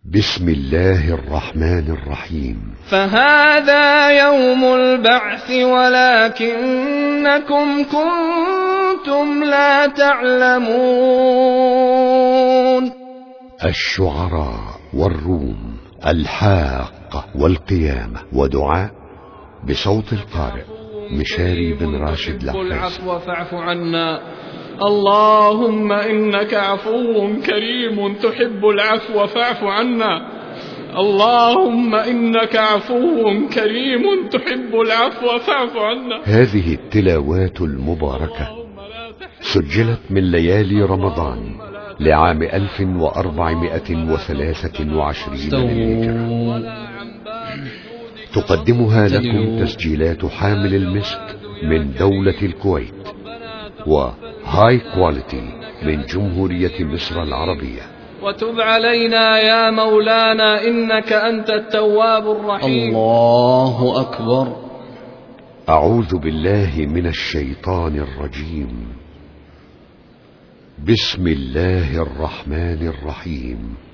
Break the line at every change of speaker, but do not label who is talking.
بسم الله الرحمن الرحيم.
فهذا يوم البعث ولكنكم كنتم لا تعلمون.
الشعراء والروم، الحاقة والقيامة، ودعاء بصوت القارئ مشاري بن راشد لحفاظ.
العفو فاعف عنا. اللهم إنك عفو كريم تحب العفو فاعف عنا. اللهم إنك عفو كريم تحب العفو فاعف عنا.
هذه التلاوات المباركة سجلت من ليالي رمضان لعام 1423 للهجرة. تقدمها لكم تسجيلات حامل المسك من دولة الكويت، وهاي كواليتي من جمهورية مصر العربية.
وتب علينا يا مولانا إنك أنت التواب الرحيم.
الله أكبر.
أعوذ بالله من الشيطان الرجيم. بسم الله الرحمن الرحيم.